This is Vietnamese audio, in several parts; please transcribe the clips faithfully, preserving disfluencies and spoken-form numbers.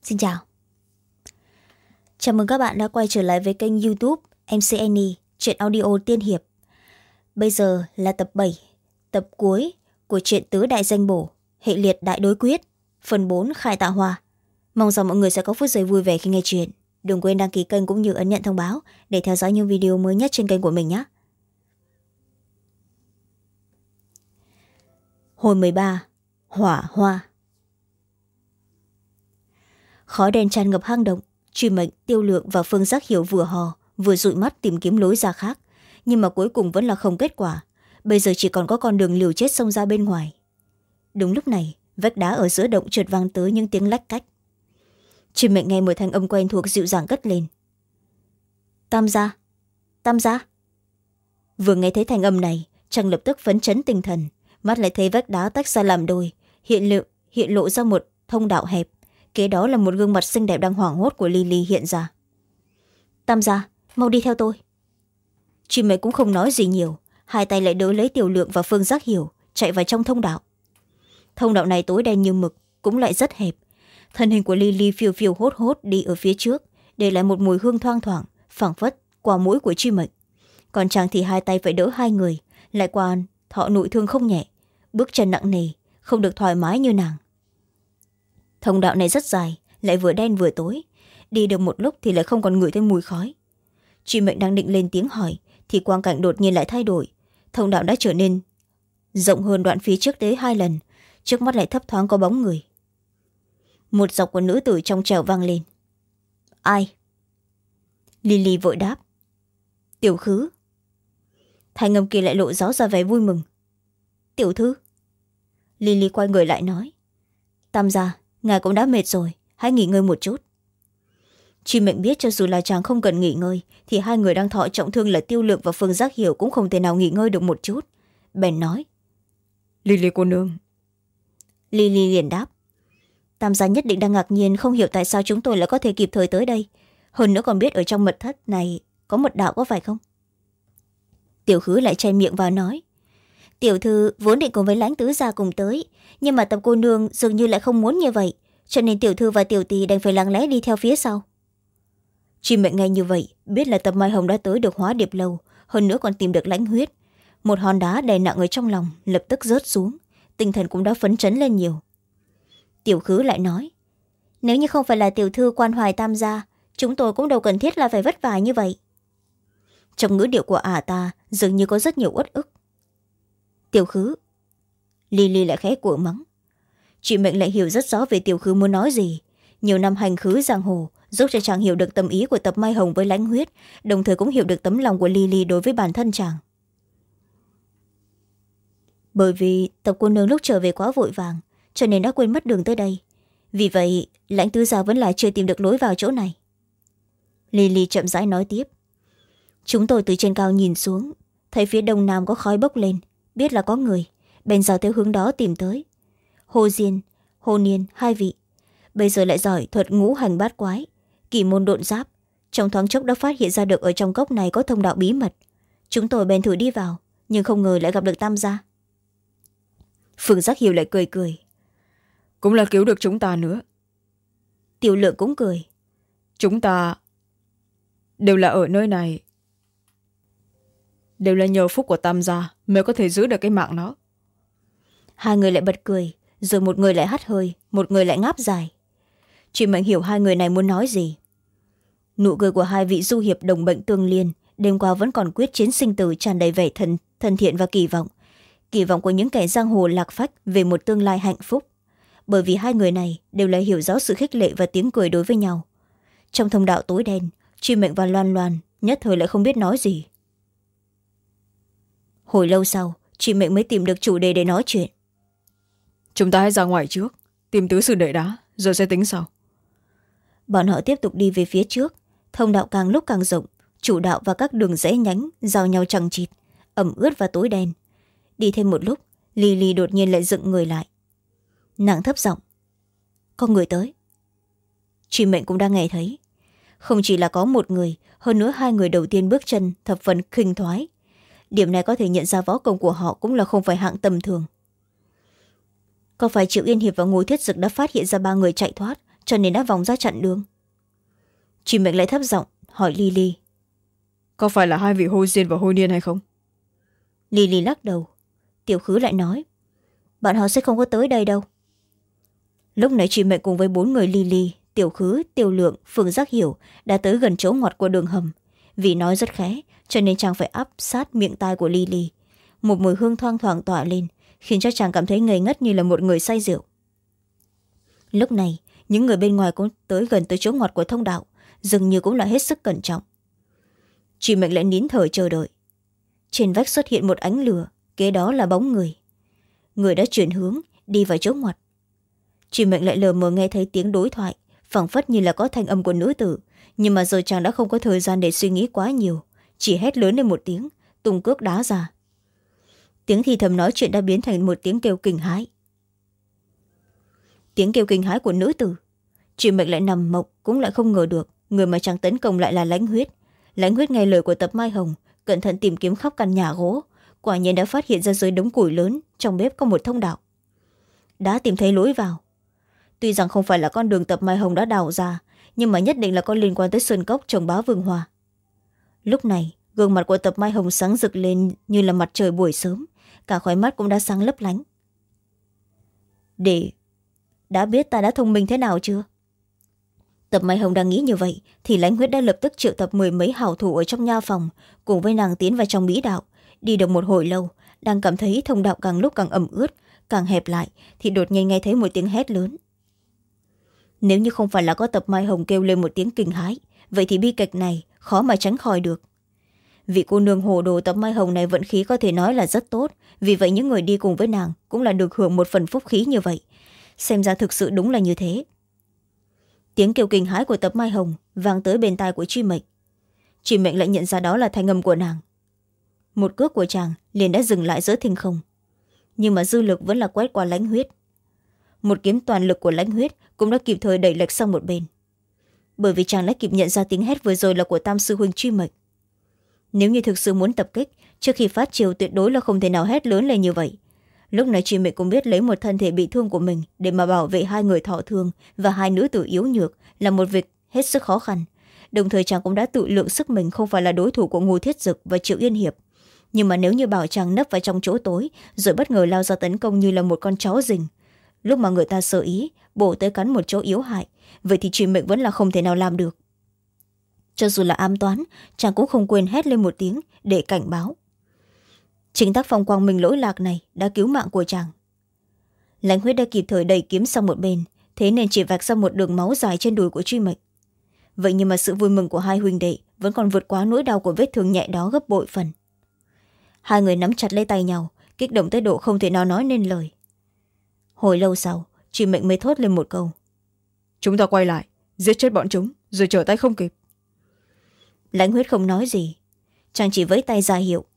Xin chào. Chào mừng các bạn đã quay trở lại với kênh YouTube em xê en e, truyện audio tiên hiệp. Bây giờ là tập bảy, tập cuối của truyện Tứ Đại Danh Bổ, hệ liệt đại đối quyết, phần bốn Khai Tạo Hoa. Mong rằng mọi người sẽ có phút giây vui vẻ khi nghe chuyện. Đừng quên đăng ký kênh cũng như ấn nhận thông báo để theo dõi những video mới nhất trên kênh của mình nhé. Hồi mười ba, Hỏa Hoa. Khói đen tràn ngập hang động. Truy Mệnh, Tiêu Lượng và Phương Giác Hiểu vừa hò vừa dụi mắt tìm kiếm lối ra khác, nhưng mà cuối cùng vẫn là không kết quả. Bây giờ chỉ còn có con đường liều chết xông ra bên ngoài. Đúng lúc này, vách đá ở giữa động chợt vang tới những tiếng lách cách. Truy Mệnh nghe một thanh âm quen thuộc dịu dàng cất lên: Tam gia, Tam gia. Vừa nghe thấy thanh âm này, chàng lập tức phấn chấn tinh thần, mắt lại thấy vách đá tách ra làm đôi, hiện lộ, hiện lộ ra một thông đạo hẹp. Kế đó là một gương mặt xinh đẹp đang hoảng hốt của Lily hiện ra. Tam gia, mau đi theo tôi. Truy Mệnh cũng không nói gì nhiều, hai tay lại đỡ lấy Tiểu Lượng và Phương Giác Hiểu, chạy vào trong thông đạo. Thông đạo này tối đen như mực, cũng lại rất hẹp. Thân hình của Lily phiêu phiêu hốt hốt đi ở phía trước, để lại một mùi hương thoang thoảng phảng phất qua mũi của Truy Mệnh. Còn chàng thì hai tay phải đỡ hai người, lại qua thọ nội thương không nhẹ, bước chân nặng nề, không được thoải mái như nàng. Thông đạo này rất dài, lại vừa đen vừa tối, đi được một lúc thì lại không còn ngửi thấy mùi khói. Truy Mệnh đang định lên tiếng hỏi thì quang cảnh đột nhiên lại thay đổi. Thông đạo đã trở nên rộng hơn đoạn phía trước tới hai lần, trước mắt lại thấp thoáng có bóng người. Một giọng của nữ tử trong trẻo vang lên: Ai? Lily vội đáp: Tiểu Khứ. Thanh âm kia lại lộ rõ ra vẻ vui mừng: Tiểu thư. Lily quay người lại nói: Tam gia, ngài cũng đã mệt rồi, hãy nghỉ ngơi một chút. Truy Mệnh biết cho dù là chàng không cần nghỉ ngơi thì hai người đang thọ trọng thương là Tiêu Lượng và Phương Giác Hiểu cũng không thể nào nghỉ ngơi được một chút. Bèn nói: Lily cô nương. Lily liền đáp: Tam gia nhất định đang ngạc nhiên không hiểu tại sao chúng tôi lại có thể kịp thời tới đây, hơn nữa còn biết ở trong mật thất này có mật đạo, có phải không? Tiểu Khứ lại chen miệng vào nói: Tiểu thư vốn định cùng với Lãnh tứ gia cùng tới, nhưng mà Tập cô nương dường như lại không muốn như vậy, cho nên tiểu thư và tiểu tỷ đành phải lặng lẽ đi theo phía sau. Truy Mệnh nghe như vậy biết là Tập Mai Hồng đã tới được Hóa Điệp lâu, hơn nữa còn tìm được lãnh huyết. Một hòn đá đè nặng ở trong lòng lập tức rớt xuống, tinh thần cũng đã phấn chấn lên nhiều. Tiểu Khứ lại nói: Nếu như không phải là tiểu thư quan hoài Tam gia, chúng tôi cũng đâu cần thiết là phải vất vả như vậy. Trong ngữ điệu của ả ta dường như có rất nhiều uất ức. Tiểu Khứ. Lily lại khẽ của mắng. Truy Mệnh lại hiểu rất rõ về Tiểu Khứ muốn nói gì. Nhiều năm hành khứ giang hồ giúp cho chàng hiểu được tâm ý của Tập Mai Hồng với lãnh huyết, đồng thời cũng hiểu được tấm lòng của Lily đối với bản thân chàng. Bởi vì Tập cô nương lúc trở về quá vội vàng, cho nên đã quên mất đường tới đây. Vì vậy Lãnh tứ gia vẫn là chưa tìm được lối vào chỗ này. Lily chậm rãi nói tiếp: Chúng tôi từ trên cao nhìn xuống, thấy phía đông nam có khói bốc lên, biết là có người, bèn dò theo hướng đó tìm tới. Hồ Diên, Hồ Niên, hai vị bây giờ lại giỏi thuật ngũ hành bát quái, kỳ môn độn giáp, trong thoáng chốc đã phát hiện ra được ở trong cốc này có thông đạo bí mật. Chúng tôi bèn thử đi vào, nhưng không ngờ lại gặp được Tam gia. Phương Giác Hiểu lại cười cười: Cũng là cứu được chúng ta nữa. Tiểu Lượng cũng cười: Chúng ta đều là ở nơi này, đều là nhờ phúc của Tam gia mới có thể giữ được cái mạng đó. Hai người lại bật cười, rồi một người lại hắt hơi, một người lại ngáp dài. Truy Mệnh hiểu hai người này muốn nói gì. Nụ cười của hai vị du hiệp đồng bệnh tương liên đêm qua vẫn còn quyết chiến sinh tử, tràn đầy vẻ thân, thân thiện và kỳ vọng. Kỳ vọng của những kẻ giang hồ lạc phách về một tương lai hạnh phúc. Bởi vì hai người này đều là hiểu rõ sự khích lệ và tiếng cười đối với nhau. Trong thông đạo tối đen, Truy Mệnh và Loan Loan nhất thời lại không biết nói gì. Hồi lâu sau, Truy Mệnh mới tìm được chủ đề để nói chuyện. Chúng ta hãy ra ngoài trước, tìm tứ sư đệ đá, rồi sẽ tính sau. Bọn họ tiếp tục đi về phía trước. Thông đạo càng lúc càng rộng, chủ đạo và các đường rẽ nhánh giao nhau chằng chịt, ẩm ướt và tối đen. Đi thêm một lúc, Lily đột nhiên lại dựng người lại. Nàng thấp giọng: Có người tới. Truy Mệnh cũng đang nghe thấy. Không chỉ là có một người, hơn nữa hai người đầu tiên bước chân thập phần khinh thoái. Điểm này có thể nhận ra võ công của họ cũng là không phải hạng tầm thường. Có phải Triệu Yên Hiệp và Ngô Thiết Dực đã phát hiện ra ba người chạy thoát, cho nên đã vòng ra chặn đường. Truy Mệnh lại thấp giọng hỏi Lily. Có phải là hai vị hôi diên và hôi niên hay không? Lily lắc đầu. Tiểu Khứ lại nói, bọn họ sẽ không có tới đây đâu. Lúc này Truy Mệnh cùng với bốn người Lily, Tiểu Khứ, Tiêu Lượng, Phương Giác Hiểu đã tới gần chỗ ngoặt của đường hầm. Vì nói rất khẽ cho nên chàng phải áp sát miệng tai của Lily. Một mùi hương thoang thoảng tỏa lên khiến cho chàng cảm thấy ngây ngất như là một người say rượu. Lúc này những người bên ngoài cũng tới gần tới chỗ ngoặt của thông đạo, dường như cũng là hết sức cẩn trọng. Truy Mệnh lại nín thở chờ đợi. Trên vách xuất hiện một ánh lửa, kế đó là bóng người. Người đã chuyển hướng đi vào chỗ ngoặt. Truy Mệnh lại lờ mờ nghe thấy tiếng đối thoại, phảng phất như là có thanh âm của nữ tử, nhưng mà giờ chàng đã không có thời gian để suy nghĩ quá nhiều, chỉ hét lớn lên một tiếng, tung cước đá ra. Tiếng thì thầm nói chuyện đã biến thành một tiếng kêu kinh hãi. Tiếng kêu kinh hãi của nữ tử. Truy Mệnh lại nằm mộng cũng lại không ngờ được người mà chàng tấn công lại là Lãnh Huyết. Lãnh Huyết nghe lời của Tập Mai Hồng, cẩn thận tìm kiếm khắp căn nhà gỗ, quả nhiên đã phát hiện ra dưới đống củi lớn trong bếp có một thông đạo. Đã tìm thấy lối vào. Tuy rằng không phải là con đường Tập Mai Hồng đã đào ra, nhưng mà nhất định là có liên quan tới sơn cốc trồng bá vương hoa. Lúc này gương mặt của Tập Mai Hồng sáng rực lên như là mặt trời buổi sớm, cả khóe mắt cũng đã sáng lấp lánh. Để đã biết ta đã thông minh thế nào chưa? Tập Mai Hồng đang nghĩ như vậy thì Lãnh Huyết đã lập tức triệu tập mười mấy hảo thủ ở trong nha phòng cùng với nàng tiến vào trong bí đạo. Đi được một hồi lâu, đang cảm thấy thông đạo càng lúc càng ẩm ướt, càng hẹp lại thì đột nhiên nghe thấy một tiếng hét lớn. Nếu như không phải là có Tập Mai Hồng kêu lên một tiếng kinh hãi, vậy thì bi kịch này khó mà tránh khỏi được. Vị cô nương hồ đồ Tập Mai Hồng này vận khí có thể nói là rất tốt, vì vậy những người đi cùng với nàng cũng là được hưởng một phần phúc khí như vậy. Xem ra thực sự đúng là như thế. Tiếng kêu kinh hãi của Tập Mai Hồng vang tới bên tai của Truy Mệnh. Truy Mệnh lại nhận ra đó là thanh âm của nàng. Một cước của chàng liền đã dừng lại giữa thinh không, nhưng mà dư lực vẫn là quét qua Lãnh Huyết. Một kiếm toàn lực của Lãnh Huyết cũng đã kịp thời đẩy lệch sang một bên, bởi vì chàng đã kịp nhận ra tiếng hét vừa rồi là của Tam sư huynh Truy Mệnh. Nếu như thực sự muốn tập kích, trước khi phát chiều tuyệt đối là không thể nào hét lớn lên như vậy. Lúc này Truy Mệnh cũng biết lấy một thân thể bị thương của mình để mà bảo vệ hai người thọ thương và hai nữ tử yếu nhược là một việc hết sức khó khăn. Đồng thời chàng cũng đã tự lượng sức mình không phải là đối thủ của Ngô Thiết Dực và Triệu Yên Hiệp. Nhưng mà nếu như bảo chàng nấp vào trong chỗ tối rồi bất ngờ lao ra tấn công như là một con chó rình, lúc mà người ta sơ ý bổ tới cắn một chỗ yếu hại, vậy thì Truy Mệnh vẫn là không thể nào làm được. Cho dù là ám toán, chàng cũng không quên hét lên một tiếng để cảnh báo. Chính tác phong quang minh lỗi lạc này đã cứu mạng của chàng. Lãnh Huyết đã kịp thời đẩy kiếm sang một bên, thế nên chỉ vạch ra một đường máu dài trên đùi của Truy Mệnh. Vậy nhưng mà sự vui mừng của hai huynh đệ vẫn còn vượt quá nỗi đau của vết thương nhẹ đó gấp bội phần. Hai người nắm chặt lấy tay nhau, kích động tới độ không thể nào nói nên lời. Hồi lâu sau, Truy Mệnh mới thốt lên một câu. Chúng ta quay lại, giết chết bọn chúng, rồi trở tay không kịp. Lãnh Huyết không nói gì, chàng chỉ vẫy tay ra hiệu.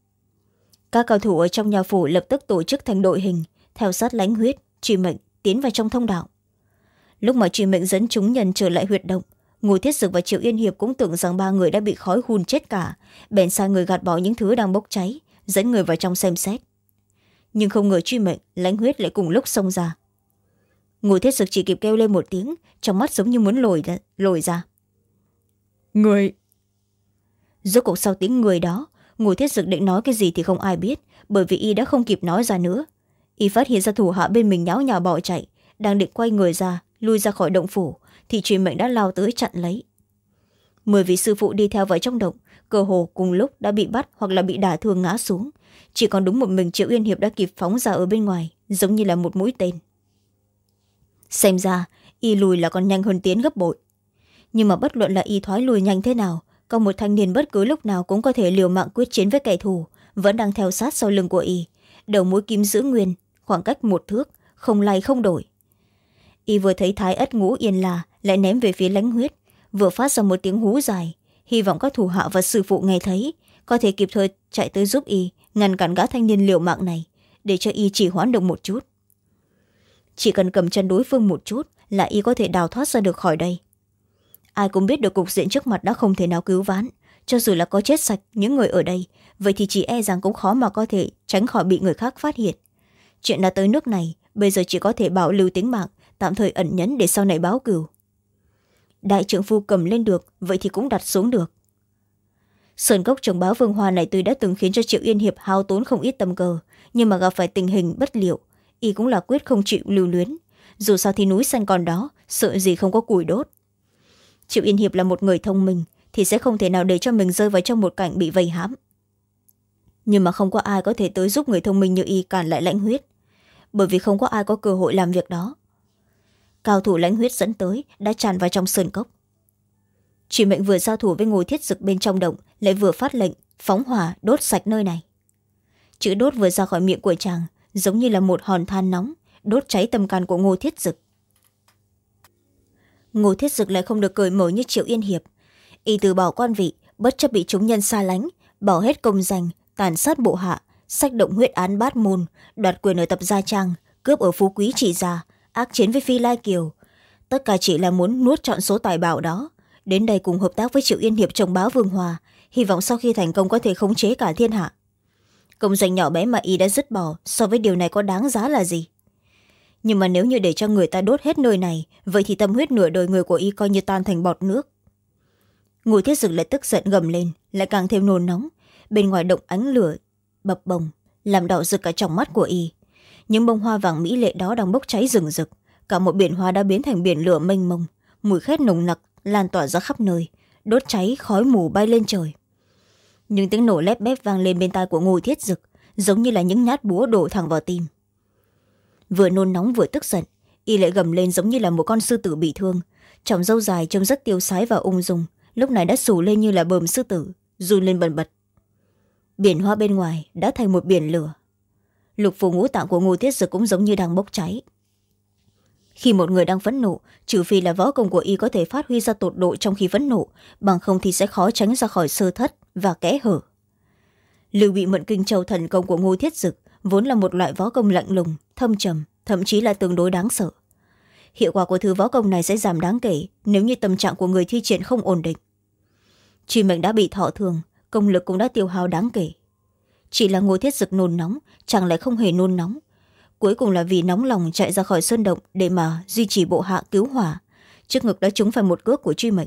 Các cao thủ ở trong nhà phủ lập tức tổ chức thành đội hình, theo sát Lãnh Huyết, Truy Mệnh tiến vào trong thông đạo. Lúc mà Truy Mệnh dẫn chúng nhân trở lại huyệt động, Ngô Thiết Dực và Triệu Yên Hiệp cũng tưởng rằng ba người đã bị khói hun chết cả, bèn sai người gạt bỏ những thứ đang bốc cháy, dẫn người vào trong xem xét. Nhưng không ngờ Truy Mệnh, Lãnh Huyết lại cùng lúc xông ra. Ngô Thiết Dực chỉ kịp kêu lên một tiếng, trong mắt giống như muốn lồi ra, lồi ra. Người... Rốt cuộc sau tiếng người đó, Ngô Thiết Dực định nói cái gì thì không ai biết, bởi vì y đã không kịp nói ra nữa. Y phát hiện ra thủ hạ bên mình nháo nhào bỏ chạy, đang định quay người ra lui ra khỏi động phủ thì Truy Mệnh đã lao tới chặn lấy. Mười vị sư phụ đi theo vào trong động, cơ hồ cùng lúc đã bị bắt hoặc là bị đả thương ngã xuống, chỉ còn đúng một mình Triệu Yên Hiệp đã kịp phóng ra ở bên ngoài, giống như là một mũi tên. Xem ra y lùi là còn nhanh hơn tiến gấp bội, nhưng mà bất luận là y thoái lùi nhanh thế nào, có một thanh niên bất cứ lúc nào cũng có thể liều mạng quyết chiến với kẻ thù vẫn đang theo sát sau lưng của y, đầu mũi kim giữ nguyên, khoảng cách một thước, không lay không đổi. Y vừa thấy Thái Ất Ngũ Yên La lại ném về phía Lãnh Huyết, vừa phát ra một tiếng hú dài, hy vọng các thủ hạ và sư phụ nghe thấy có thể kịp thời chạy tới giúp y ngăn cản gã thanh niên liều mạng này, để cho y chỉ hoãn được một chút. Chỉ cần cầm chân đối phương một chút là y có thể đào thoát ra được khỏi đây. Ai cũng biết được cục diện trước mặt đã không thể nào cứu vãn, cho dù là có chết sạch những người ở đây, vậy thì chỉ e rằng cũng khó mà có thể tránh khỏi bị người khác phát hiện. Chuyện đã tới nước này, bây giờ chỉ có thể bảo lưu tính mạng, tạm thời ẩn nhẫn để sau này báo cừu. Đại trượng phu cầm lên được, vậy thì cũng đặt xuống được. Sơn cốc trồng Bá Vương Hoa này tuy đã từng khiến cho Triệu Yên Hiệp hao tốn không ít tâm cơ, nhưng mà gặp phải tình hình bất liệu, y cũng là quyết không chịu lưu luyến. Dù sao thì núi xanh còn đó, sợ gì không có củi đốt. Triệu Yên Hiệp là một người thông minh thì sẽ không thể nào để cho mình rơi vào trong một cảnh bị vây hãm. Nhưng mà không có ai có thể tới giúp người thông minh như y cản lại Lãnh Huyết, bởi vì không có ai có cơ hội làm việc đó. Cao thủ Lãnh Huyết dẫn tới đã tràn vào trong sơn cốc. Truy Mệnh vừa giao thủ với Ngô Thiết Dực bên trong động, lại vừa phát lệnh phóng hỏa đốt sạch nơi này. Chữ đốt vừa ra khỏi miệng của chàng giống như là một hòn than nóng, đốt cháy tâm can của Ngô Thiết Dực. Ngô Thiết Dực lại không được cởi mở như Triệu Yên Hiệp. Y từ bỏ quan vị, bất chấp bị chúng nhân xa lánh, bỏ hết công danh, tàn sát bộ hạ, sách động huyết án bát môn, đoạt quyền ở tập gia trang, cướp ở phú quý trị gia, ác chiến với Phi Lai Kiều. Tất cả chỉ là muốn nuốt trọn số tài bảo đó, đến đây cùng hợp tác với Triệu Yên Hiệp trồng Bá Vương Hoa, hy vọng sau khi thành công có thể khống chế cả thiên hạ. Công danh nhỏ bé mà y đã dứt bỏ, so với điều này có đáng giá là gì? Nhưng mà nếu như để cho người ta đốt hết nơi này, vậy thì tâm huyết nửa đời người của y coi như tan thành bọt nước. Ngô Thiết Dực lại tức giận gầm lên, lại càng thêm nôn nóng. Bên ngoài động ánh lửa bập bồng, làm đỏ rực cả trong mắt của y. Những bông hoa vàng mỹ lệ đó đang bốc cháy rừng rực, cả một biển hoa đã biến thành biển lửa mênh mông, mùi khét nồng nặc lan tỏa ra khắp nơi, đốt cháy khói mù bay lên trời. Những tiếng nổ lép bép vang lên bên tai của Ngô Thiết Dực, giống như là những nhát búa đổ thẳng vào tim. Vừa nôn nóng vừa tức giận, y lại gầm lên giống như là một con sư tử bị thương. Tròng râu dài trông rất tiêu sái và ung dung, lúc này đã xù lên như là bờm sư tử, run lên bần bật. Biển hoa bên ngoài đã thành một biển lửa. Lục phủ ngũ tạng của Ngô Thiết Dực cũng giống như đang bốc cháy. Khi một người đang phẫn nộ, trừ phi là võ công của y có thể phát huy ra tột độ trong khi phẫn nộ, bằng không thì sẽ khó tránh ra khỏi sơ thất và kẽ hở. Lưu Bị Mượn Kinh Châu thần công của Ngô Thiết Dực vốn là một loại võ công lạnh lùng, thâm trầm, thậm chí là tương đối đáng sợ. Hiệu quả của thứ võ công này sẽ giảm đáng kể nếu như tâm trạng của người thi triển không ổn định. Truy Mệnh đã bị thọ thương, công lực cũng đã tiêu hao đáng kể. Chỉ là Ngô Thiết Dực nôn nóng, chàng lại không hề nôn nóng. Cuối cùng là vì nóng lòng chạy ra khỏi sơn động để mà duy trì bộ hạ cứu hỏa, trước ngực đã trúng phải một cước của Truy Mệnh.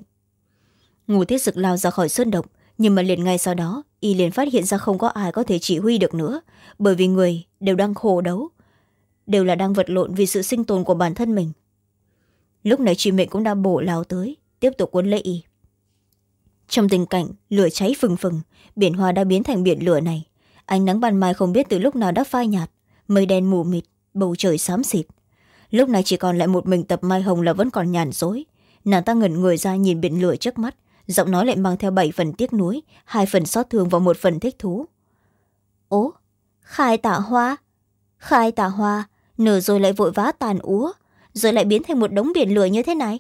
Ngô Thiết Dực lao ra khỏi sơn động, nhưng mà liền ngay sau đó y liền phát hiện ra không có ai có thể chỉ huy được nữa, bởi vì người đều đang khổ đấu, đều là đang vật lộn vì sự sinh tồn của bản thân mình. Lúc này Truy Mệnh cũng đang bổ lao tới, tiếp tục cuốn lấy y. Trong tình cảnh lửa cháy phừng phừng, biển hoa đã biến thành biển lửa này. Ánh nắng ban mai không biết từ lúc nào đã phai nhạt, mây đen mù mịt, bầu trời xám xịt. Lúc này chỉ còn lại một mình Tập Mai Hồng là vẫn còn nhàn rỗi. Nàng ta ngẩn người ra nhìn biển lửa trước mắt, giọng nói lại mang theo bảy phần tiếc nuối, hai phần xót thương và một phần thích thú. Ố, khai tạ hoa, khai tạ hoa, nở rồi lại vội vã tàn úa, rồi lại biến thành một đống biển lửa như thế này.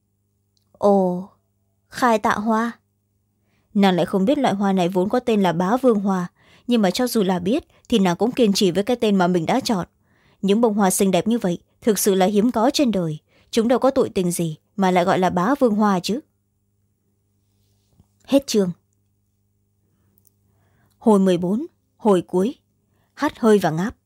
Ồ, khai tạ hoa. Nàng lại không biết loại hoa này vốn có tên là Bá Vương Hoa, nhưng mà cho dù là biết thì nàng cũng kiên trì với cái tên mà mình đã chọn. Những bông hoa xinh đẹp như vậy thực sự là hiếm có trên đời, chúng đâu có tội tình gì mà lại gọi là Bá Vương Hoa chứ. Hết chương. Hồi mười bốn, hồi cuối, hắt hơi và ngáp.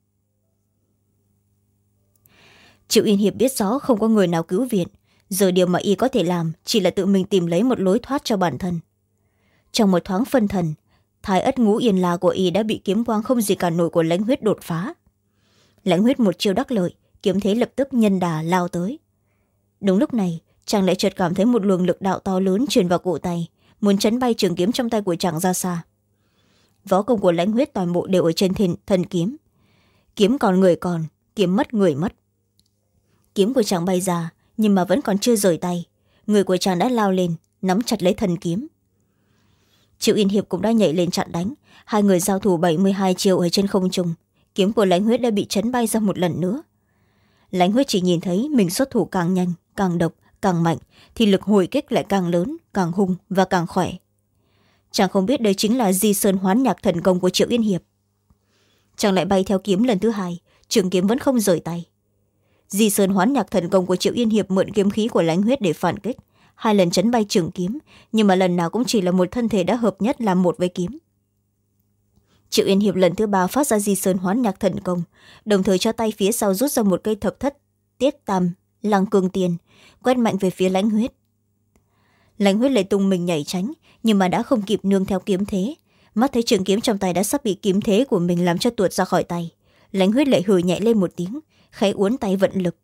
Triệu Yên Hiệp biết rõ không có người nào cứu viện, giờ điều mà y có thể làm chỉ là tự mình tìm lấy một lối thoát cho bản thân. Trong một thoáng phân thần, thái ất ngũ yên la của y đã bị kiếm quang không gì cản nổi của Lãnh Huyết đột phá. Lãnh Huyết một chiêu đắc lợi, kiếm thế lập tức nhân đà lao tới. Đúng lúc này, chàng lại chợt cảm thấy một luồng lực đạo to lớn truyền vào cổ tay, muốn chấn bay trường kiếm trong tay của chàng ra xa. Võ công của Lãnh Huyết toàn bộ đều ở trên thần, thần kiếm. Kiếm còn người còn, kiếm mất người mất. Kiếm của chàng bay ra, nhưng mà vẫn còn chưa rời tay. Người của chàng đã lao lên, nắm chặt lấy thần kiếm. Triệu Yên Hiệp cũng đã nhảy lên chặn đánh, hai người giao thủ bảy mươi hai chiêu ở trên không trung. Kiếm của Lãnh Huyết đã bị chấn bay ra một lần nữa. Lãnh Huyết chỉ nhìn thấy mình xuất thủ càng nhanh, càng độc, càng mạnh, thì lực hồi kích lại càng lớn, càng hung và càng khỏe. Chàng không biết đây chính là Di Sơn Hoán Nhạc thần công của Triệu Yên Hiệp. Chàng lại bay theo kiếm lần thứ hai, trường kiếm vẫn không rời tay. Di Sơn Hoán Nhạc thần công của Triệu Yên Hiệp mượn kiếm khí của Lãnh Huyết để phản kích, hai lần chấn bay trường kiếm, nhưng mà lần nào cũng chỉ là một thân thể đã hợp nhất làm một với kiếm. Triệu Yên Hiệp lần thứ ba phát ra Di Sơn Hoán Nhạc thần công, đồng thời cho tay phía sau rút ra một cây thập thất tiết tam Lăng Cương Tiên quét mạnh về phía Lãnh Huyết. Lãnh Huyết lại tung mình nhảy tránh, nhưng mà đã không kịp nương theo kiếm thế. Mắt thấy trường kiếm trong tay đã sắp bị kiếm thế của mình làm cho tuột ra khỏi tay. Lãnh Huyết lại hừ nhẹ lên một tiếng, khẽ uốn tay vận lực.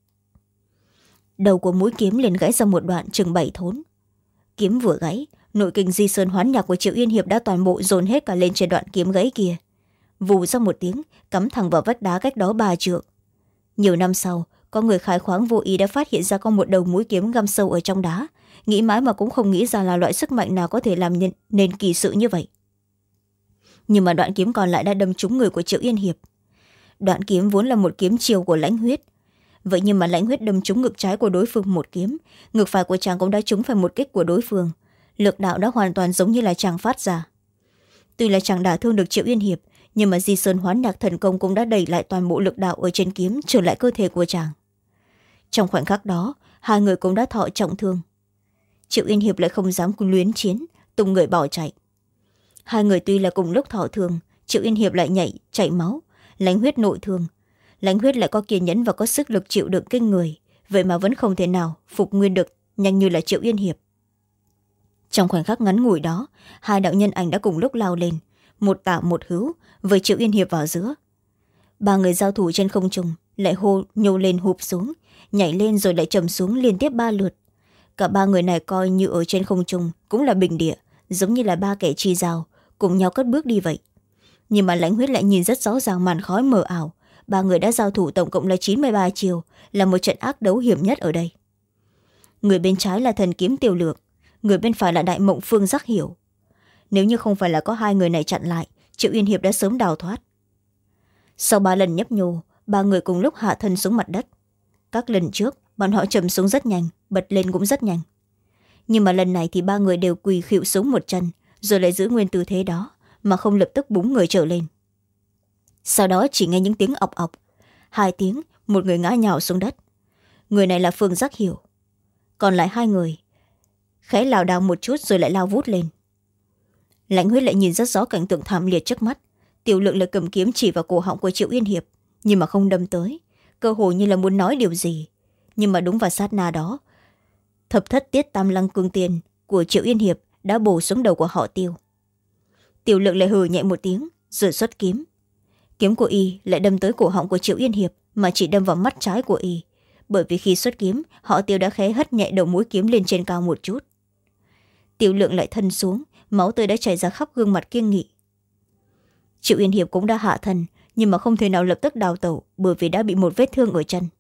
Đầu của mũi kiếm liền gãy ra một đoạn chừng bảy thốn. Kiếm vừa gãy, nội kình di sơn hoán nhạc của Triệu Yên Hiệp đã toàn bộ dồn hết cả lên trên đoạn kiếm gãy kia. Vù ra một tiếng, cắm thẳng vào vách đá cách đó ba trượng. Nhiều năm sau, có người khai khoáng vô ý đã phát hiện ra có một đầu mũi kiếm găm sâu ở trong đá, nghĩ mãi mà cũng không nghĩ ra là loại sức mạnh nào có thể làm nên, nên kỳ sự như vậy. Nhưng mà đoạn kiếm còn lại đã đâm trúng người của Triệu Yên Hiệp. Đoạn kiếm vốn là một kiếm chiều của Lãnh Huyết, vậy nhưng mà Lãnh Huyết đâm trúng ngực trái của đối phương một kiếm, ngực phải của chàng cũng đã trúng phải một kích của đối phương. Lực đạo đã hoàn toàn giống như là chàng phát ra. Tuy là chàng đả thương được Triệu Yên Hiệp, nhưng mà di sơn hoán nhạc thần công cũng đã đẩy lại toàn bộ lực đạo ở trên kiếm trở lại cơ thể của chàng. Trong khoảnh khắc đó, hai người cũng đã thọ trọng thương. Triệu Yên Hiệp lại không dám luyến chiến, tung người bỏ chạy. Hai người tuy là cùng lúc thọ thương, Triệu Yên Hiệp lại nhảy chảy máu, Lãnh Huyết nội thương. Lãnh Huyết lại có kiên nhẫn và có sức lực chịu đựng kinh người, vậy mà vẫn không thể nào phục nguyên được nhanh như là Triệu Yên Hiệp. Trong khoảnh khắc ngắn ngủi đó, hai đạo nhân ảnh đã cùng lúc lao lên, một tả một hữu, với Triệu Yên Hiệp vào giữa. Ba người giao thủ trên không trung, lại hô nhô lên hụp xuống, nhảy lên rồi lại trầm xuống liên tiếp ba lượt. Cả ba người này coi như ở trên không trung cũng là bình địa, giống như là ba kẻ chi giao cùng nhau cất bước đi vậy. Nhưng mà Lãnh Huyết lại nhìn rất rõ ràng màn khói mờ ảo, ba người đã giao thủ tổng cộng là chín mươi ba chiều, là một trận ác đấu hiểm nhất ở đây. Người bên trái là thần kiếm Tiêu Lược, người bên phải là Đại Mộng Phương Giác Hiểu. Nếu như không phải là có hai người này chặn lại, Triệu Yên Hiệp đã sớm đào thoát. Sau ba lần nhấp nhô, ba người cùng lúc hạ thân xuống mặt đất. Các lần trước bọn họ trầm xuống rất nhanh, bật lên cũng rất nhanh. Nhưng mà lần này thì ba người đều quỳ khuỵu xuống một chân, rồi lại giữ nguyên tư thế đó mà không lập tức búng người trở lên. Sau đó chỉ nghe những tiếng ọc ọc, hai tiếng, một người ngã nhào xuống đất. Người này là Phương Giác Hiểu. Còn lại hai người khẽ lảo đảo một chút rồi lại lao vút lên. Lãnh Huyết lại nhìn rất rõ cảnh tượng thảm liệt trước mắt. Tiểu Lượng lại cầm kiếm chỉ vào cổ họng của Triệu Yên Hiệp, nhưng mà không đâm tới, cơ hồ như là muốn nói điều gì. Nhưng mà đúng vào sát na đó, thập thất tiết tam lăng cương tiền của Triệu Yên Hiệp đã bổ xuống đầu của họ Tiêu. Tiểu Lượng lại hừ nhẹ một tiếng rồi xuất kiếm. Kiếm của y lại đâm tới cổ họng của Triệu Yên Hiệp mà chỉ đâm vào mắt trái của y, bởi vì khi xuất kiếm họ Tiêu đã khẽ hất nhẹ đầu mũi kiếm lên trên cao một chút. Tiểu Lượng lại thân xuống, máu tươi đã chảy ra khắp gương mặt kiêng nghị. Triệu Yên Hiệp cũng đã hạ thân, nhưng mà không thể nào lập tức đào tẩu, bởi vì đã bị một vết thương ở chân.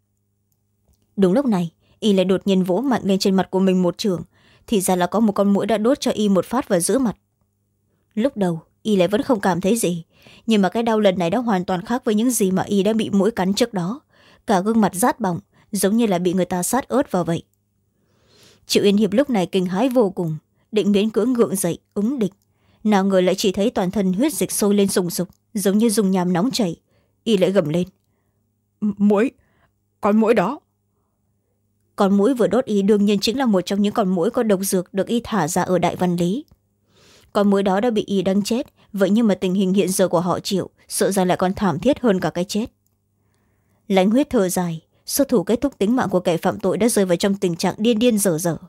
Đúng lúc này, y lại đột nhiên vỗ mạnh lên trên mặt của mình một chưởng, thì ra là có một con muỗi đã đốt cho y một phát vào giữa mặt. Lúc đầu y lại vẫn không cảm thấy gì, nhưng mà cái đau lần này đã hoàn toàn khác với những gì mà y đã bị muỗi cắn trước đó. Cả gương mặt rát bỏng, giống như là bị người ta sát ớt vào vậy. Triệu Yên Hiệp lúc này kinh hãi vô cùng, định miễn cưỡng gượng dậy ứng địch, nào ngờ lại chỉ thấy toàn thân huyết dịch sôi lên sùng sục, giống như dùng nham nóng chảy. Y lại gầm lên: Muỗi, con muỗi đó. Con muỗi vừa đốt y đương nhiên chính là một trong những con muỗi có độc dược được y thả ra ở Đại Văn Lý. Con muỗi đó đã bị y đâm chết, vậy nhưng mà tình hình hiện giờ của họ Triệu sợ ra lại còn thảm thiết hơn cả cái chết. Lãnh Huyết thở dài, xuất thủ kết thúc tính mạng của kẻ phạm tội đã rơi vào trong tình trạng điên điên dở dở.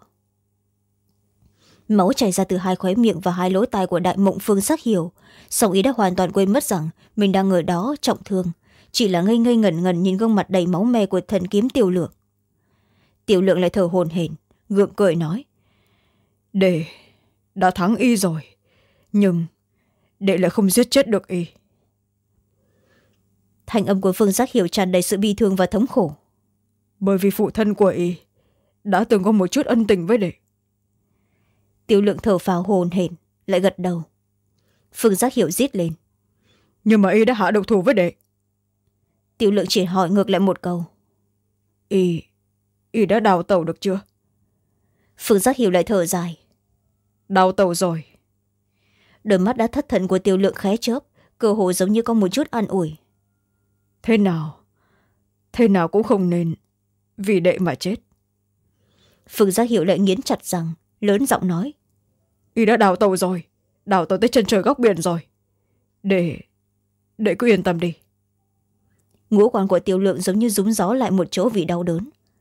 Máu chảy ra từ hai khóe miệng và hai lỗ tai của Đại Mộng Phương Giác Hiểu, song ý đã hoàn toàn quên mất rằng mình đang ở đó trọng thương, chỉ là ngây ngây ngẩn ngẩn nhìn gương mặt đầy máu me của thần kiếm Tiểu Lượng. Tiểu Lượng lại thở hổn hển, gượng cười nói: Đệ đã thắng y rồi, nhưng đệ lại không giết chết được y. Thanh âm của Phương Giác Hiểu tràn đầy sự bi thương và thống khổ. Bởi vì phụ thân của y đã từng có một chút ân tình với đệ. Tiểu Lượng thở phào hồn hển, lại gật đầu. Phương Giác Hiểu rít lên: Nhưng mà y đã hạ độc thủ với đệ. Tiểu Lượng chỉ hỏi ngược lại một câu: Y, y đã đào tẩu được chưa? Phương Giác Hiểu lại thở dài: Đào tẩu rồi. Đôi mắt đã thất thần của Tiểu Lượng khẽ chớp, cơ hồ giống như có một chút an ủi. Thế nào, thế nào cũng không nên vì đệ mà chết. Phương Giác Hiểu lại nghiến chặt răng, lớn giọng nói: Y đã đào tẩu rồi, đào tẩu tới chân trời góc biển rồi. Để, để cứ yên tâm đi. Ngũ quan của Tiểu Lượng giống như rúng gió lại một chỗ vì đau đớn.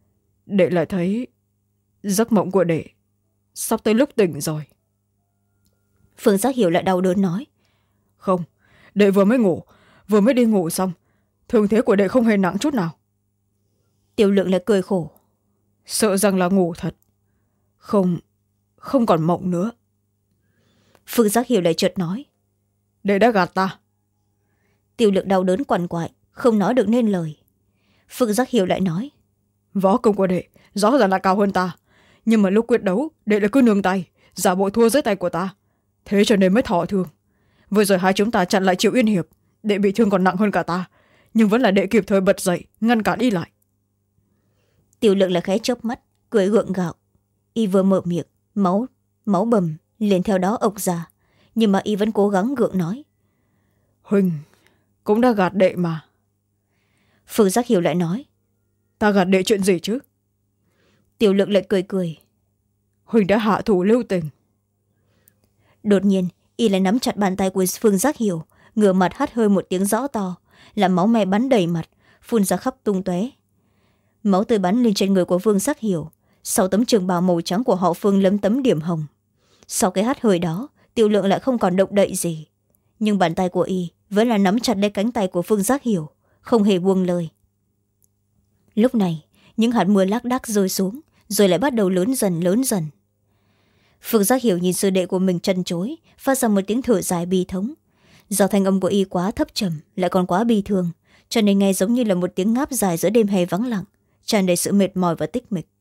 đệ lại thấy giấc mộng của đệ sắp tới lúc tỉnh rồi. Phương Giác Hiểu lại đau đớn nói. Không, đệ vừa mới ngủ, vừa mới đi ngủ xong, thương thế của đệ không hề nặng chút nào. Tiêu Lượng lại cười khổ. Sợ rằng là ngủ thật, không không còn mộng nữa. Phương Giác Hiểu lại chợt nói. Đệ đã gạt ta. Tiêu Lượng đau đớn quằn quại, không nói được nên lời. Phương Giác Hiểu lại nói. Võ công của đệ rõ ràng là cao hơn ta, nhưng mà lúc quyết đấu đệ lại cứ nương tay, giả bộ thua dưới tay của ta, thế cho nên mới thọ thương. Vừa rồi hai chúng ta chặn lại Triệu Yên Hiệp, đệ bị thương còn nặng hơn cả ta, nhưng vẫn là đệ kịp thời bật dậy ngăn cản y lại. Tiêu Lượng là khẽ chớp mắt, cười gượng gạo. Y vừa mở miệng, máu máu bầm liền theo đó ộc ra, nhưng mà y vẫn cố gắng gượng nói. Huỳnh cũng đã gạt đệ mà. Phương Giác Hiểu lại nói. Ta gạt đệ chuyện gì chứ? Tiêu Lượng lại cười cười. Huỳnh đã hạ thủ lưu tình. Đột nhiên y lại nắm chặt bàn tay của Phương Giác Hiểu, ngửa mặt hắt hơi một tiếng rõ to, làm máu me bắn đầy mặt, phun ra khắp tung tóe. Máu tươi bắn lên trên người của Phương Giác Hiểu, sau tấm trường bào màu trắng của họ Phương lấm tấm điểm hồng. Sau cái hắt hơi đó, Tiêu Lượng lại không còn động đậy gì, nhưng bàn tay của y vẫn là nắm chặt lấy cánh tay của Phương Giác Hiểu, không hề buông lời. Lúc này những hạt mưa lác đác rơi xuống, rồi lại bắt đầu lớn dần lớn dần. Phương Giác Hiểu nhìn sư đệ của mình chân chối, phát ra một tiếng thở dài bi thống. Do thanh âm của y quá thấp trầm, lại còn quá bi thương, cho nên nghe giống như là một tiếng ngáp dài giữa đêm hè vắng lặng, tràn đầy sự mệt mỏi và tích mịch.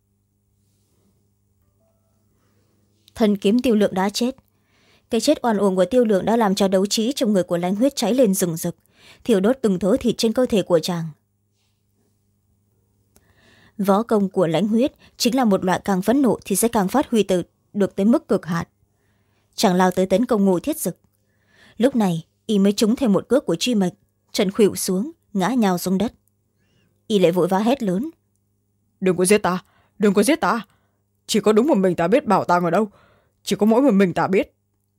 Thần kiếm Tiêu Lượng đã chết. Cái chết oan uổng của Tiêu Lượng đã làm cho đấu trí trong người của Lãnh Huyết cháy lên rừng rực, thiêu đốt từng thớ thịt trên cơ thể của chàng. Võ công của Lãnh Huyết chính là một loại càng phẫn nộ thì sẽ càng phát huy từ được tới mức cực hạn. Chàng lao tới tấn công Ngô Thiết Dực. Lúc này y mới trúng thêm một cước của truy mệnh, chân khuỵu xuống, ngã nhào xuống đất. Y lại vội vã hét lớn. Đừng có giết ta, đừng có giết ta, chỉ có đúng một mình ta biết bảo tàng ở đâu, chỉ có mỗi một mình ta biết.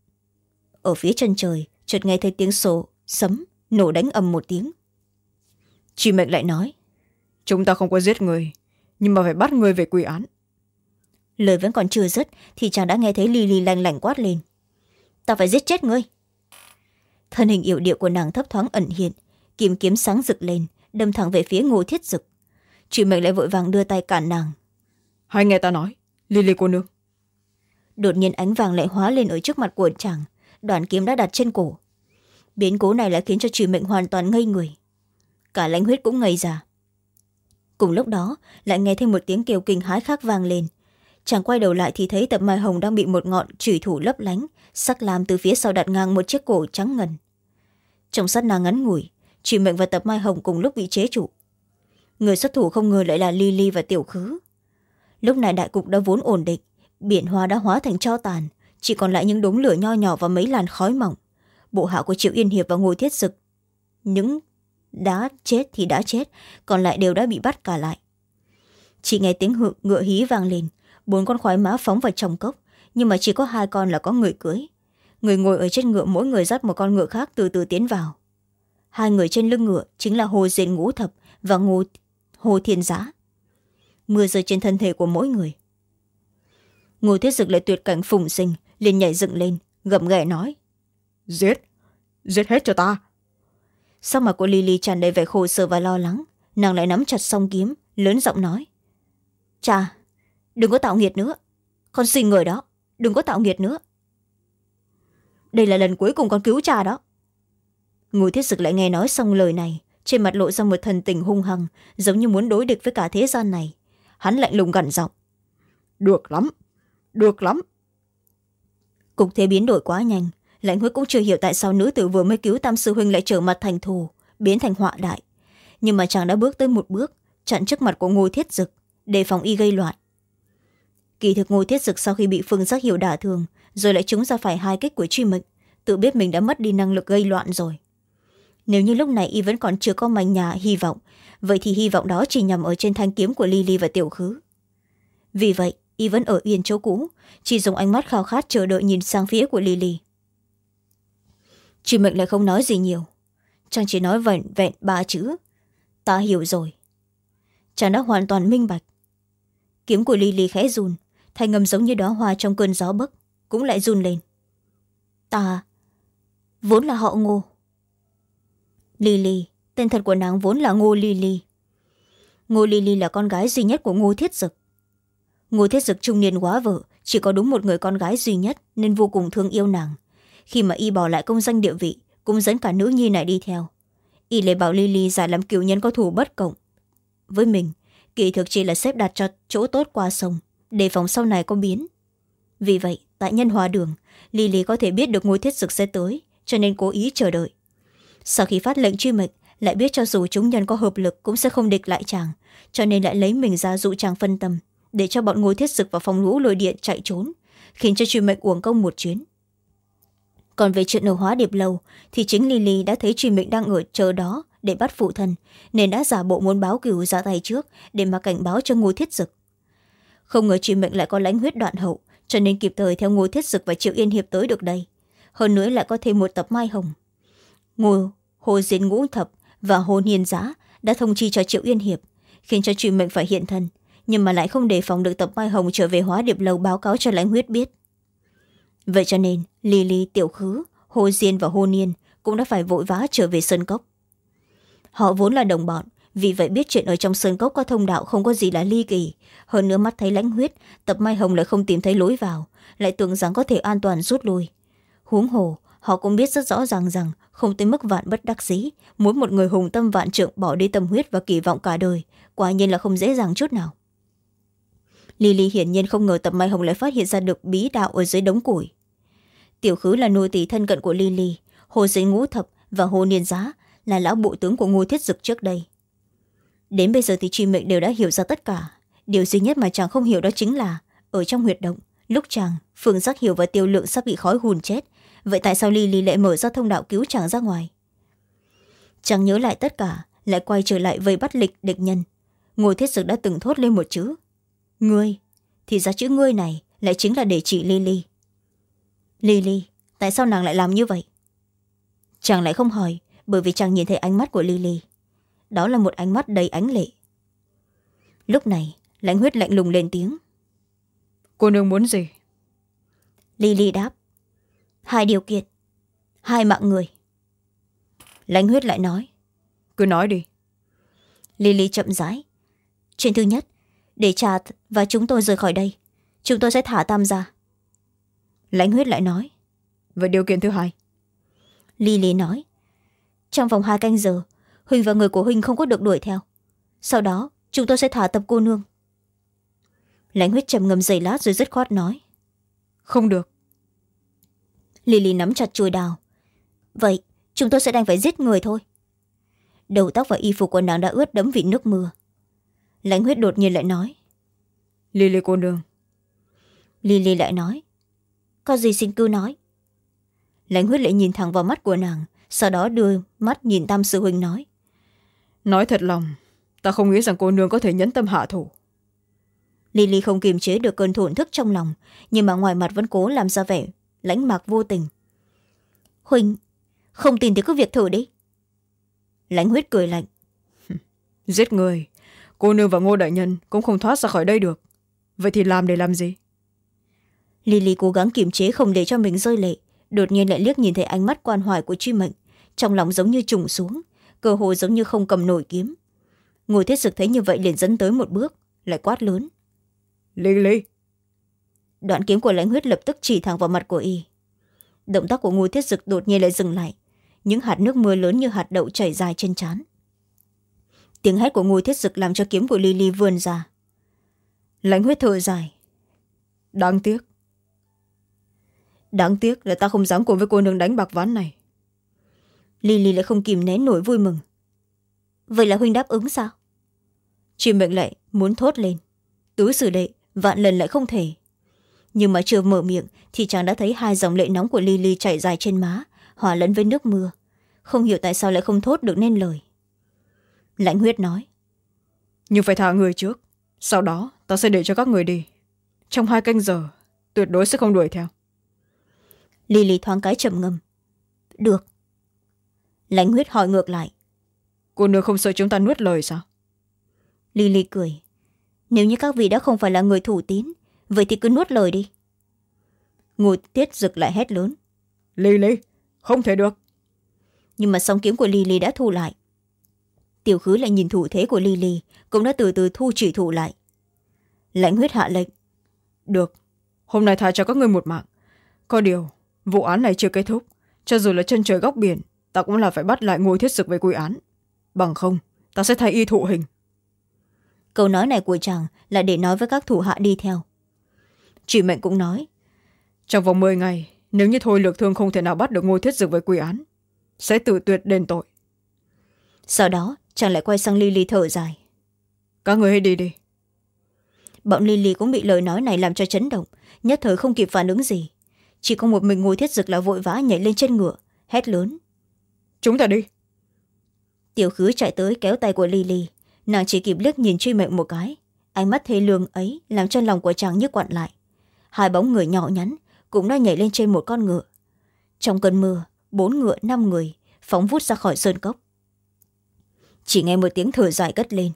Ở phía chân trời chợt nghe thấy tiếng sổ sấm nổ đánh ầm một tiếng. Truy mệnh lại nói. Chúng ta không có giết người, nhưng mà phải bắt người về quy án. Lời vẫn còn chưa dứt thì chàng đã nghe thấy Ly Ly lanh lảnh quát lên. Ta phải giết chết ngươi. Thân hình yểu điệu của nàng thấp thoáng ẩn hiện, kiếm kiếm sáng rực lên, đâm thẳng về phía Ngô Thiết Dực. Truy mệnh lại vội vàng đưa tay cản nàng. Hãy nghe ta nói, Ly Ly cô nương. Đột nhiên ánh vàng lại hóa lên ở trước mặt của chàng, đoạn kiếm đã đặt trên cổ. Biến cố này lại khiến cho Truy mệnh hoàn toàn ngây người. Cả Lãnh Huyết cũng ngây ra. Cùng lúc đó lại nghe thêm một tiếng kêu kinh hãi khác vang lên. Chàng quay đầu lại thì thấy Tập Mai Hồng đang bị một ngọn chủy thủ lấp lánh sắc lam từ phía sau đặt ngang một chiếc cổ trắng ngần. Trong sát na ngắn ngủi, Truy mệnh và Tập Mai Hồng cùng lúc bị chế trụ. Người xuất thủ không ngờ lại là Ly Ly và Tiểu Khứ. Lúc này đại cục đã vốn ổn định, biển hoa đã hóa thành tro tàn, chỉ còn lại những đống lửa nho nhỏ và mấy làn khói mỏng. Bộ hạ của Triệu Yên Hiệp và Ngô Thiết Dực, những đã chết thì đã chết, còn lại đều đã bị bắt cả lại. Chỉ nghe tiếng hự, ngựa hí vang lên, bốn con khoái mã phóng vào trong cốc, nhưng mà chỉ có hai con là có người cưới. Người ngồi ở trên ngựa mỗi người dắt một con ngựa khác từ từ tiến vào. Hai người trên lưng ngựa chính là Hồ Diên Ngũ Thập và Ngô Hồ Thiên Giá. Mưa rơi trên thân thể của mỗi người. Ngô Thiết Dực lại tuyệt cảnh phùng sinh, liền nhảy dựng lên, gầm ghè nói. Giết, giết hết cho ta. Sắc mặt của Lily tràn đầy vẻ khổ sở và lo lắng, nàng lại nắm chặt song kiếm, lớn giọng nói. Cha, đừng có tạo nghiệt nữa, con xin người đó, đừng có tạo nghiệt nữa. Đây là lần cuối cùng con cứu cha đó. Ngô Thiết Dực lại nghe nói xong lời này, trên mặt lộ ra một thần tình hung hăng, giống như muốn đối địch với cả thế gian này. Hắn lạnh lùng gằn giọng. Được lắm, được lắm. Cục thế biến đổi quá nhanh, Lãnh Huyết cũng chưa hiểu tại sao nữ tử vừa mới cứu Tam sư huynh lại trở mặt thành thù, biến thành họa đại. Nhưng mà chàng đã bước tới một bước, chặn trước mặt của Ngô Thiết Dực, đề phòng y gây loạn. Kỳ thực Ngô Thiết Dực sau khi bị Phương Giác Hiểu đả thương, rồi lại trúng ra phải hai kích của Truy mệnh, tự biết mình đã mất đi năng lực gây loạn rồi. Nếu như lúc này y vẫn còn chưa có manh nhà hy vọng, vậy thì hy vọng đó chỉ nhằm ở trên thanh kiếm của Ly Ly và Tiểu Khứ. Vì vậy y vẫn ở yên chỗ cũ, chỉ dùng ánh mắt khao khát chờ đợi nhìn sang phía của Ly Ly. Truy mệnh lại không nói gì nhiều, chàng chỉ nói vẹn vẹn ba chữ. Ta hiểu rồi. Chàng đã hoàn toàn minh bạch, kiếm của Lily khẽ run, thanh âm giống như đóa hoa trong cơn gió bấc cũng lại run lên. Ta vốn là họ Ngô. Lily, tên thật của nàng vốn là Ngô Lily. Ngô Lily là con gái duy nhất của Ngô Thiết Dực. Ngô Thiết Dực trung niên quá vợ, chỉ có đúng một người con gái duy nhất nên vô cùng thương yêu nàng. Khi mà y bỏ lại công danh địa vị, cũng dẫn cả nữ nhi này đi theo. Y lấy bảo Lily giả làm cựu nhân có thù bất cộng với mình, kỳ thực chỉ là xếp đặt cho chỗ tốt qua sông, đề phòng sau này có biến. Vì vậy tại Nhân Hòa Đường, Lily có thể biết được Ngô Thiết Dực sẽ tới, cho nên cố ý chờ đợi. Sau khi phát lệnh truy mệnh, lại biết cho dù chúng nhân có hợp lực cũng sẽ không địch lại chàng, cho nên lại lấy mình ra dụ chàng phân tâm, để cho bọn Ngô Thiết Dực vào phòng lũ lôi điện chạy trốn, khiến cho truy mệnh uổng công một chuyến. Còn về chuyện ở Hóa Điệp Lâu thì chính Lily đã thấy truy mệnh đang ở chờ đó để bắt phụ thân, nên đã giả bộ muốn báo cửu ra tay trước để mà cảnh báo cho Ngô Thiết Dực. Không ngờ truy mệnh lại có lãnh huyết đoạn hậu, cho nên kịp thời theo Ngô Thiết Dực và Triệu Yên Hiệp tới được đây. Hơn nữa lại có thêm một tập mai hồng. Ngô Hồ Diên Ngũ Thập và Hồ Niên Giá đã thông chi cho Triệu Yên Hiệp, khiến cho truy mệnh phải hiện thân, nhưng mà lại không đề phòng được tập mai hồng trở về Hóa Điệp Lâu báo cáo cho lãnh huyết biết. Vậy cho nên Lily, Tiểu Khứ, Hồ Diên và Hồ Niên cũng đã phải vội vã trở về Sơn Cốc. Họ vốn là đồng bọn, vì vậy biết chuyện ở trong Sơn Cốc có thông đạo không có gì là ly kỳ. Hơn nữa mắt thấy lãnh huyết, tập mai hồng lại không tìm thấy lối vào, lại tưởng rằng có thể an toàn rút lui. Huống hồ họ cũng biết rất rõ ràng rằng không tới mức vạn bất đắc dĩ, muốn một người hùng tâm vạn trượng bỏ đi tâm huyết và kỳ vọng cả đời, quả nhiên là không dễ dàng chút nào. Lily hiển nhiên không ngờ tập mai hồng lại phát hiện ra được bí đạo ở dưới đống củi. Tiểu Khứ là nô tỳ thân cận của Lily, Hồ Diên Ngũ Thập và Hồ Niên Giá là lão bộ tướng của Ngô Thiết Dực trước đây. Đến bây giờ thì truy mệnh đều đã hiểu ra tất cả. Điều duy nhất mà chàng không hiểu đó chính là ở trong huyệt động, lúc chàng, Phương Giác Hiểu và Tiêu Lượng sắp bị khói hùn chết, vậy tại sao Lily lại mở ra thông đạo cứu chàng ra ngoài? Chàng nhớ lại tất cả, lại quay trở lại vây bắt lịch địch nhân. Ngô Thiết Dực đã từng thốt lên một chữ ngươi, thì ra chữ ngươi này lại chính là để chỉ Lily. Lily, tại sao nàng lại làm như vậy? Chàng lại không hỏi, bởi vì chàng nhìn thấy ánh mắt của Lily. Đó là một ánh mắt đầy ánh lệ. Lúc này lãnh huyết lạnh lùng lên tiếng. Cô nương muốn gì? Lily đáp. Hai điều kiện, hai mạng người. Lãnh huyết lại nói. Cứ nói đi. Lily chậm rãi. Chuyện thứ nhất, để Trà và chúng tôi rời khỏi đây, chúng tôi sẽ thả Tam ra. Lãnh huyết lại nói. Vậy điều kiện thứ hai? Lily nói. Trong vòng hai canh giờ, Huynh và người của Huynh không có được đuổi theo. Sau đó chúng tôi sẽ thả tập cô nương. Lãnh huyết trầm ngâm giây lát rồi dứt khoát nói. Không được. Lily nắm chặt chuôi đào. Vậy chúng tôi sẽ đành phải giết người thôi. Đầu tóc và y phục của nàng đã ướt đẫm vì nước mưa. Lãnh huyết đột nhiên lại nói. Lily cô nương. Lily lại nói. Có gì xin cứ nói. Lãnh huyết lại nhìn thẳng vào mắt của nàng, sau đó đưa mắt nhìn Tam sư huynh nói. Nói thật lòng, ta không nghĩ rằng cô nương có thể nhẫn tâm hạ thủ. Lily không kiềm chế được cơn thổn thức trong lòng, nhưng mà ngoài mặt vẫn cố làm ra vẻ lãnh mạc vô tình. Huynh, không tin thì cứ việc thử đi. Lãnh huyết cười lạnh. Giết người, cô nương và Ngô đại nhân cũng không thoát ra khỏi đây được. Vậy thì làm để làm gì? Lily cố gắng kiềm chế không để cho mình rơi lệ, đột nhiên lại liếc nhìn thấy ánh mắt quan hoài của truy mệnh, trong lòng giống như trùng xuống, cơ hồ giống như không cầm nổi kiếm. Ngô Thiết Dực thấy như vậy liền dẫn tới một bước, lại quát lớn. Lily. Đoạn kiếm của lãnh huyết lập tức chỉ thẳng vào mặt của y. Động tác của Ngô Thiết Dực đột nhiên lại dừng lại, những hạt nước mưa lớn như hạt đậu chảy dài trên trán. Tiếng hét của Ngô Thiết Dực làm cho kiếm của Lily vươn ra. Lãnh huyết thở dài. Đáng tiếc. Đáng tiếc là ta không dám cùng với cô nương đánh bạc ván này. Lily lại không kìm nén nổi vui mừng. Vậy là Huynh đáp ứng sao? Truy mệnh lại muốn thốt lên. Tứ sử đệ vạn lần lại không thể. Nhưng mà chưa mở miệng thì chàng đã thấy hai dòng lệ nóng của Lily chảy dài trên má, hòa lẫn với nước mưa. Không hiểu tại sao lại không thốt được nên lời. Lãnh huyết nói. Nhưng phải thả người trước, sau đó ta sẽ để cho các người đi. Trong hai canh giờ tuyệt đối sẽ không đuổi theo. Lily thoáng cái trầm ngâm. Được. Lãnh huyết hỏi ngược lại. Cô nương không sợ chúng ta nuốt lời sao? Lily cười. nếu như các vị đã không phải là người thủ tín, vậy thì cứ nuốt lời đi. Ngô Thiết Dực lại hét lớn. Ly Ly, không thể được. Nhưng mà song kiếm của Ly Ly đã thu lại. Tiểu Khứ lại nhìn thủ thế của Ly Ly, cũng đã từ từ thu chỉ thủ lại. Lãnh Huyết hạ lệnh. Được, hôm nay tha cho các ngươi một mạng. Có điều vụ án này chưa kết thúc, cho dù là chân trời góc biển, ta cũng là phải bắt lại Ngô Thiết Dực về quy án, bằng không ta sẽ thay y thụ hình. Câu nói này của chàng là để nói với các thủ hạ đi theo. Trùy Mệnh cũng nói. Trong vòng mười ngày, nếu như Thôi Lược Thương không thể nào bắt được Ngô Thiết Dực về quy án, sẽ tự tuyệt đền tội. Sau đó chàng lại quay sang Ly Ly thở dài. Các người hãy đi đi. Bọn Ly Ly cũng bị lời nói này làm cho chấn động, nhất thời không kịp phản ứng gì. Chỉ có một mình Ngô Thiết Dực là vội vã nhảy lên trên ngựa, hét lớn. Chúng ta đi. Tiểu Khứ chạy tới kéo tay của Ly Ly, nàng chỉ kịp liếc nhìn Truy Mệnh một cái, ánh mắt thê lương ấy làm cho lòng của chàng nhức quặn lại. Hai bóng người nhỏ nhắn cũng đã nhảy lên trên một con ngựa. Trong cơn mưa, bốn ngựa năm người phóng vút ra khỏi sơn cốc. Chỉ nghe một tiếng thở dài cất lên.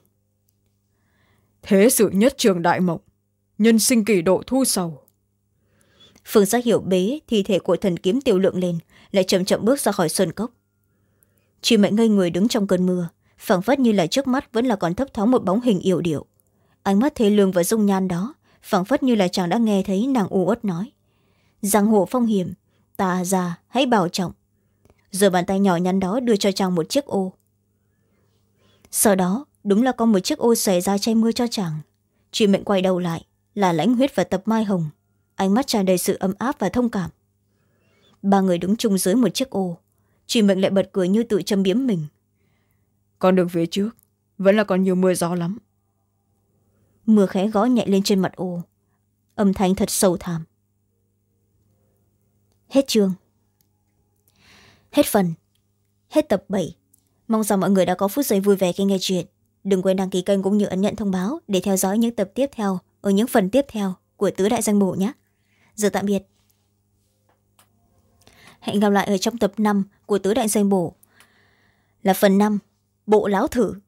Thế sự nhất trường đại mộng, nhân sinh kỷ độ thu sầu. Phương Giác Hiểu bế thi thể của thần kiếm Tiểu Lượng lên, lại chậm chậm bước ra khỏi sơn cốc. Truy Mệnh ngây người đứng trong cơn mưa, phảng phất như là trước mắt vẫn là còn thấp thoáng một bóng hình yểu điệu. Ánh mắt thê lương và dung nhan đó phảng phất như là chàng đã nghe thấy nàng u uất nói. Giang hồ phong hiểm, ta già hãy bảo trọng. Rồi bàn tay nhỏ nhắn đó đưa cho chàng một chiếc ô. Sau đó đúng là có một chiếc ô xòe ra che mưa cho chàng. Truy Mệnh quay đầu lại là Lãnh Huyết và Tập Mai Hồng, ánh mắt tràn đầy sự ấm áp và thông cảm. Ba người đứng chung dưới một chiếc ô. Truy Mệnh lại bật cười như tự châm biếm mình. Con đường phía trước vẫn là còn nhiều mưa gió lắm. Mưa khẽ gõ nhẹ lên trên mặt ô, âm thanh thật sâu thẳm. Hết chương. Hết phần. Hết tập bảy. Mong rằng mọi người đã có phút giây vui vẻ khi nghe chuyện. Đừng quên đăng ký kênh cũng như ấn nhận thông báo để theo dõi những tập tiếp theo ở những phần tiếp theo của Tứ Đại Danh Bổ nhé. Giờ tạm biệt. Hẹn gặp lại ở trong tập năm của Tứ Đại Danh Bổ, là phần năm Bộ Lão Thử.